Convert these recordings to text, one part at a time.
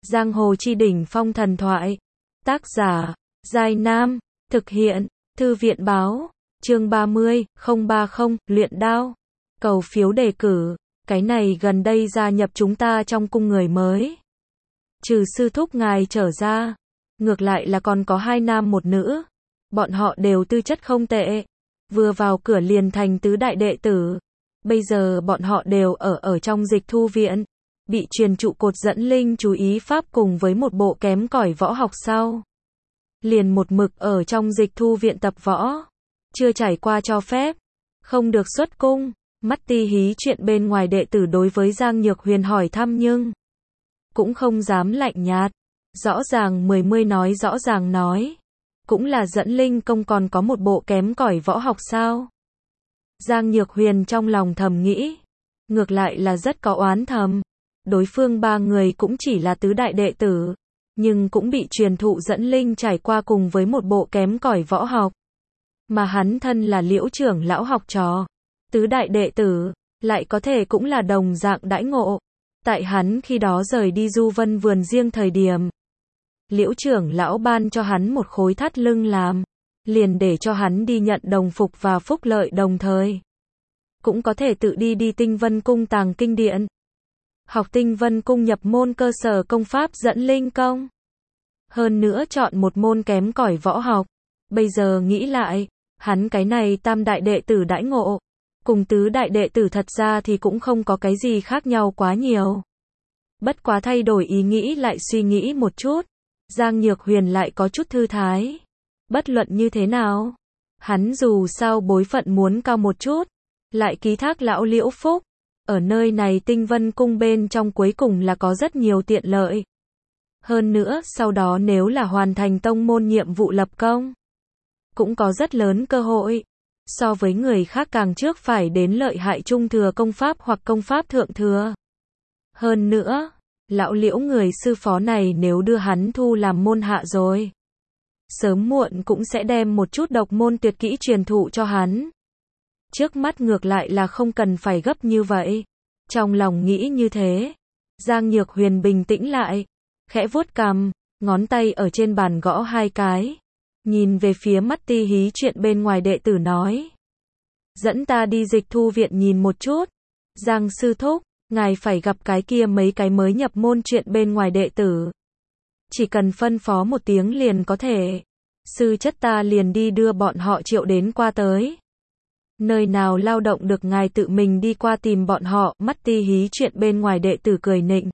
Giang hồ chi đỉnh phong thần thoại. Tác giả, Giai Nam. Thực hiện, Thư viện Báo. Chương 30, 030, luyện đao. Cầu phiếu đề cử. Cái này gần đây gia nhập chúng ta trong cung người mới. Trừ sư thúc ngài trở ra. Ngược lại là còn có 2 nam 1 nữ. Bọn họ đều tư chất không tệ. Vừa vào cửa liền thành tứ đại đệ tử. Bây giờ bọn họ đều ở trong dịch thu viện. Bị truyền trụ cột dẫn linh chú ý pháp cùng với một bộ kém cỏi võ học sau. Liền một mực ở trong dịch thu viện tập võ. Chưa trải qua cho phép. Không được xuất cung. Mắt ti hí chuyện bên ngoài đệ tử đối với Giang Nhược Huyền hỏi thăm nhưng cũng không dám lạnh nhạt. Rõ ràng mươi nói rõ ràng nói. Cũng là dẫn linh công còn có một bộ kém cỏi võ học sao. Giang Nhược Huyền trong lòng thầm nghĩ. Ngược lại là rất có oán thầm. Đối phương 3 người cũng chỉ là tứ đại đệ tử. Nhưng cũng bị truyền thụ dẫn linh trải qua cùng với một bộ kém cỏi võ học. Mà hắn thân là Liễu trưởng lão học trò. Tứ đại đệ tử, lại có thể cũng là đồng dạng đãi ngộ. Tại hắn khi đó rời đi du vân vườn riêng thời điểm. Liễu trưởng lão ban cho hắn một khối thắt lưng làm. Liền để cho hắn đi nhận đồng phục và phúc lợi đồng thời. Cũng có thể tự đi Tinh Vân Cung tàng kinh điện. Học Tinh Vân Cung nhập môn cơ sở công pháp dẫn linh công. Hơn nữa chọn một môn kém cỏi võ học. Bây giờ nghĩ lại, hắn cái này tam đại đệ tử đãi ngộ. Cùng tứ đại đệ tử thật ra thì cũng không có cái gì khác nhau quá nhiều. Bất quá thay đổi ý nghĩ lại suy nghĩ một chút. Giang Nhược Huyền lại có chút thư thái. Bất luận như thế nào. Hắn dù sao bối phận muốn cao một chút. Lại ký thác lão Liễu phúc. Ở nơi này Tinh Vân Cung bên trong cuối cùng là có rất nhiều tiện lợi. Hơn nữa sau đó nếu là hoàn thành tông môn nhiệm vụ lập công. Cũng có rất lớn cơ hội. So với người khác càng trước phải đến lợi hại trung thừa công pháp hoặc công pháp thượng thừa. Hơn nữa, lão Liễu người sư phó này nếu đưa hắn thu làm môn hạ rồi. Sớm muộn cũng sẽ đem một chút độc môn tuyệt kỹ truyền thụ cho hắn. Trước mắt ngược lại là không cần phải gấp như vậy. Trong lòng nghĩ như thế. Giang Nhược Huyền bình tĩnh lại. Khẽ vuốt cằm, ngón tay ở trên bàn gõ 2 cái. Nhìn về phía mắt ti hí chuyện bên ngoài đệ tử nói. Dẫn ta đi dịch thu viện nhìn một chút. Giang sư thúc, ngài phải gặp cái kia mấy cái mới nhập môn chuyện bên ngoài đệ tử. Chỉ cần phân phó một tiếng liền có thể. Sư chất ta liền đi đưa bọn họ triệu đến qua tới. Nơi nào lao động được ngài tự mình đi qua tìm bọn họ. Mắt ti hí chuyện bên ngoài đệ tử cười nịnh.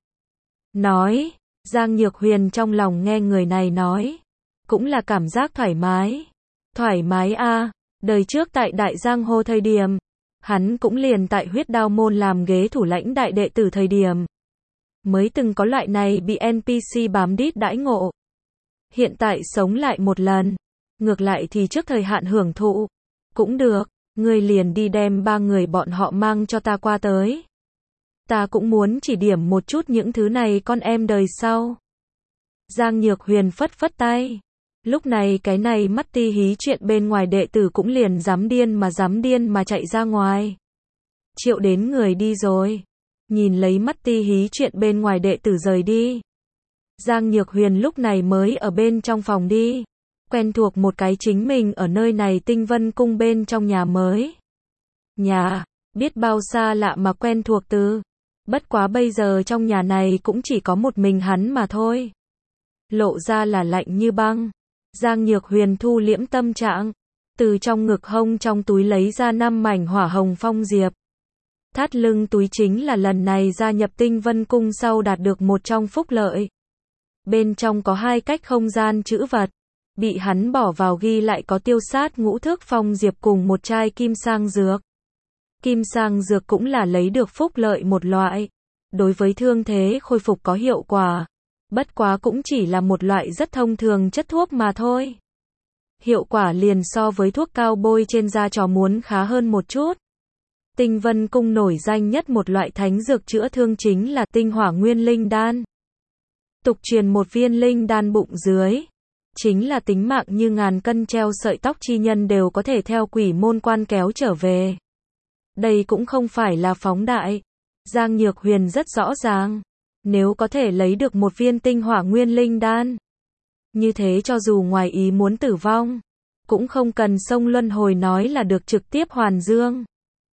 Nói, Giang Nhược Huyền trong lòng nghe người này nói. Cũng là cảm giác thoải mái. Thoải mái a. Đời trước tại Đại Giang Hồ thời điểm. Hắn cũng liền tại Huyết Đao môn làm ghế thủ lãnh đại đệ tử thời điểm. Mới từng có loại này bị NPC bám đít đãi ngộ. Hiện tại sống lại một lần. Ngược lại thì trước thời hạn hưởng thụ. Cũng được. Ngươi liền đi đem 3 người bọn họ mang cho ta qua tới. Ta cũng muốn chỉ điểm một chút những thứ này con em đời sau. Giang Nhược Huyền phất phất tay. Lúc này cái này mắt ti hí chuyện bên ngoài đệ tử cũng liền dám điên mà chạy ra ngoài. Triệu đến người đi rồi. Nhìn lấy mắt ti hí chuyện bên ngoài đệ tử rời đi. Giang Nhược Huyền lúc này mới ở bên trong phòng đi. Quen thuộc một cái chính mình ở nơi này Tinh Vân Cung bên trong nhà mới. Nhà, biết bao xa lạ mà quen thuộc từ. Bất quá bây giờ trong nhà này cũng chỉ có một mình hắn mà thôi. Lộ ra là lạnh như băng. Giang Nhược Huyền thu liễm tâm trạng. Từ trong ngực hông trong túi lấy ra 5 mảnh hỏa hồng phong diệp. Thắt lưng túi chính là lần này gia nhập Tinh Vân Cung sau đạt được một trong phúc lợi. Bên trong có 2 cách không gian trữ vật. Bị hắn bỏ vào ghi lại có tiêu sát ngũ thước phong diệp cùng một chai kim sang dược. Kim sang dược cũng là lấy được phúc lợi một loại. Đối với thương thế khôi phục có hiệu quả. Bất quá cũng chỉ là một loại rất thông thường chất thuốc mà thôi. Hiệu quả liền so với thuốc cao bôi trên da chó muốn khá hơn một chút. Tinh Vân Cung nổi danh nhất một loại thánh dược chữa thương chính là tinh hỏa nguyên linh đan. Tục truyền một viên linh đan bụng dưới. Chính là tính mạng như ngàn cân treo sợi tóc chi nhân đều có thể theo quỷ môn quan kéo trở về. Đây cũng không phải là phóng đại. Giang Nhược Huyền rất rõ ràng. Nếu có thể lấy được một viên tinh hỏa nguyên linh đan, như thế cho dù ngoài ý muốn tử vong, cũng không cần sông luân hồi nói là được trực tiếp hoàn dương.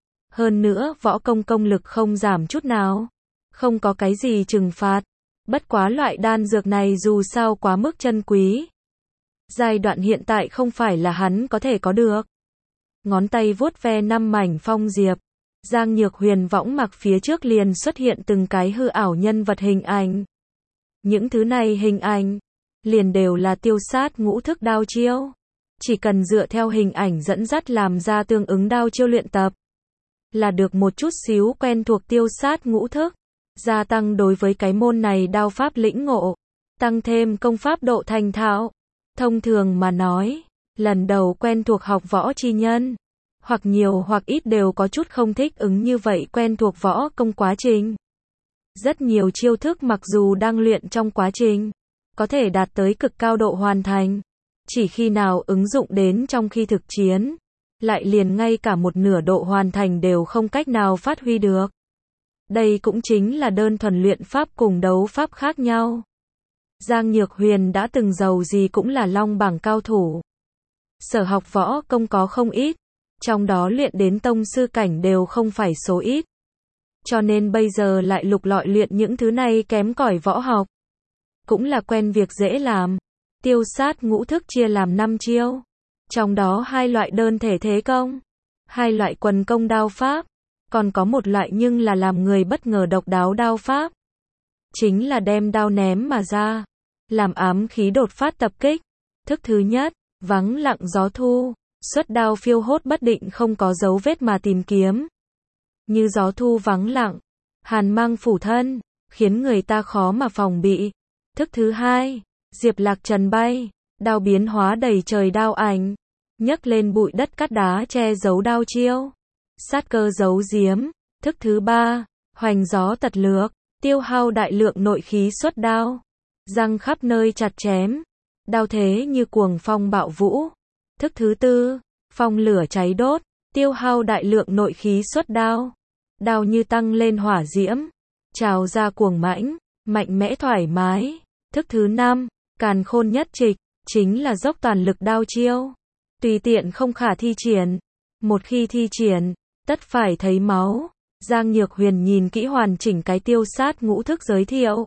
Hơn nữa, võ công lực không giảm chút nào, không có cái gì trừng phạt. Bất quá loại đan dược này dù sao quá mức chân quý. Giai đoạn hiện tại không phải là hắn có thể có được. Ngón tay vuốt ve 5 mảnh phong diệp, Giang Nhược Huyền võng mặc phía trước liền xuất hiện từng cái hư ảo nhân vật hình ảnh. Những thứ này hình ảnh, liền đều là tiêu sát ngũ thức đao chiêu. Chỉ cần dựa theo hình ảnh dẫn dắt làm ra tương ứng đao chiêu luyện tập, là được một chút xíu quen thuộc tiêu sát ngũ thức, gia tăng đối với cái môn này đao pháp lĩnh ngộ, tăng thêm công pháp độ thành thạo. Thông thường mà nói, lần đầu quen thuộc học võ chi nhân, hoặc nhiều hoặc ít đều có chút không thích ứng như vậy quen thuộc võ công quá trình. Rất nhiều chiêu thức mặc dù đang luyện trong quá trình, có thể đạt tới cực cao độ hoàn thành, chỉ khi nào ứng dụng đến trong khi thực chiến, lại liền ngay cả một nửa độ hoàn thành đều không cách nào phát huy được. Đây cũng chính là đơn thuần luyện pháp cùng đấu pháp khác nhau. Giang Nhược Huyền đã từng giàu gì cũng là long bảng cao thủ. Sở học võ công có không ít, trong đó luyện đến tông sư cảnh đều không phải số ít. Cho nên bây giờ lại lục lọi luyện những thứ này kém cỏi võ học, cũng là quen việc dễ làm. Tiêu sát ngũ thức chia làm 5 chiêu, trong đó 2 loại đơn thể thế công, 2 loại quần công đao pháp, còn có một loại nhưng là làm người bất ngờ độc đáo đao pháp. Chính là đem đao ném mà ra, làm ám khí đột phát tập kích. Thức thứ nhất, vắng lặng gió thu, xuất đao phiêu hốt bất định không có dấu vết mà tìm kiếm. Như gió thu vắng lặng, hàn mang phủ thân, khiến người ta khó mà phòng bị. Thức thứ hai, diệp lạc trần bay, đao biến hóa đầy trời đao ảnh, nhấc lên bụi đất cát đá che giấu đao chiêu, sát cơ giấu giếm. Thức thứ ba, hoành gió tật lược, tiêu hao đại lượng nội khí xuất đao, răng khắp nơi chặt chém, đao thế như cuồng phong bạo vũ. Thức thứ tư, phong lửa cháy đốt, tiêu hao đại lượng nội khí xuất đao, đao như tăng lên hỏa diễm, trào ra cuồng mãnh, mạnh mẽ thoải mái. Thức thứ năm, càn khôn nhất trịch, chính là dốc toàn lực đao chiêu, tùy tiện không khả thi triển, một khi thi triển, tất phải thấy máu. Giang Nhược Huyền nhìn kỹ hoàn chỉnh cái tiêu sát ngũ thức giới thiệu,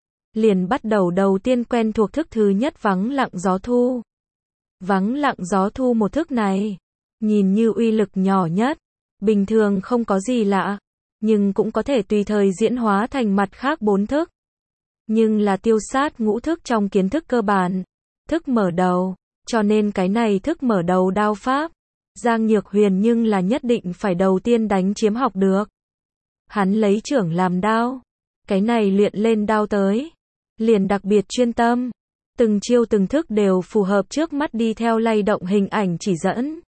liền bắt đầu tiên quen thuộc thức thứ nhất vắng lặng gió thu. Vắng lặng gió thu một thức này, nhìn như uy lực nhỏ nhất, bình thường không có gì lạ, nhưng cũng có thể tùy thời diễn hóa thành mặt khác 4 thức. Nhưng là tiêu sát ngũ thức trong kiến thức cơ bản, thức mở đầu, cho nên cái này thức mở đầu đao pháp, Giang Nhược Huyền nhưng là nhất định phải đầu tiên đánh chiếm học được. Hắn lấy trưởng làm đao, cái này luyện lên đao tới, liền đặc biệt chuyên tâm, từng chiêu từng thức đều phù hợp trước mắt đi theo lay động hình ảnh chỉ dẫn.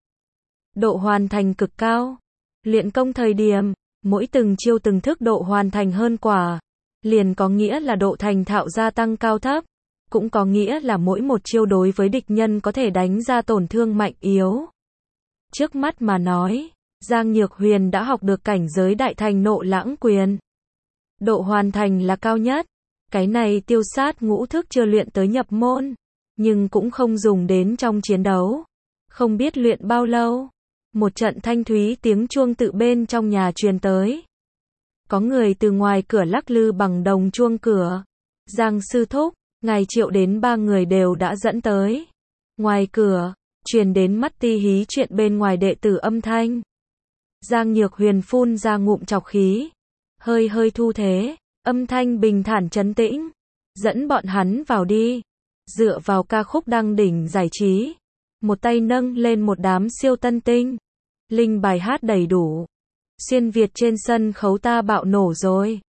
Độ hoàn thành cực cao, luyện công thời điểm, mỗi từng chiêu từng thức độ hoàn thành hơn quả, liền có nghĩa là độ thành thạo gia tăng cao thấp, cũng có nghĩa là mỗi một chiêu đối với địch nhân có thể đánh ra tổn thương mạnh yếu. Trước mắt mà nói, Giang Nhược Huyền đã học được cảnh giới đại thành nộ lãng quyền. Độ hoàn thành là cao nhất, cái này tiêu sát ngũ thức chưa luyện tới nhập môn, nhưng cũng không dùng đến trong chiến đấu. Không biết luyện bao lâu, một trận thanh thúy tiếng chuông tự bên trong nhà truyền tới. Có người từ ngoài cửa lắc lư bằng đồng chuông cửa. Giang sư thúc, ngài triệu đến 3 người đều đã dẫn tới. Ngoài cửa, truyền đến mắt ti hí chuyện bên ngoài đệ tử âm thanh. Giang Nhược Huyền phun ra ngụm trọc khí, hơi thu thế, âm thanh bình thản trấn tĩnh, dẫn bọn hắn vào đi. Dựa vào ca khúc đăng đỉnh giải trí, một tay nâng lên một đám siêu tân tinh, linh bài hát đầy đủ. Xuyên Việt trên sân khấu ta bạo nổ rồi.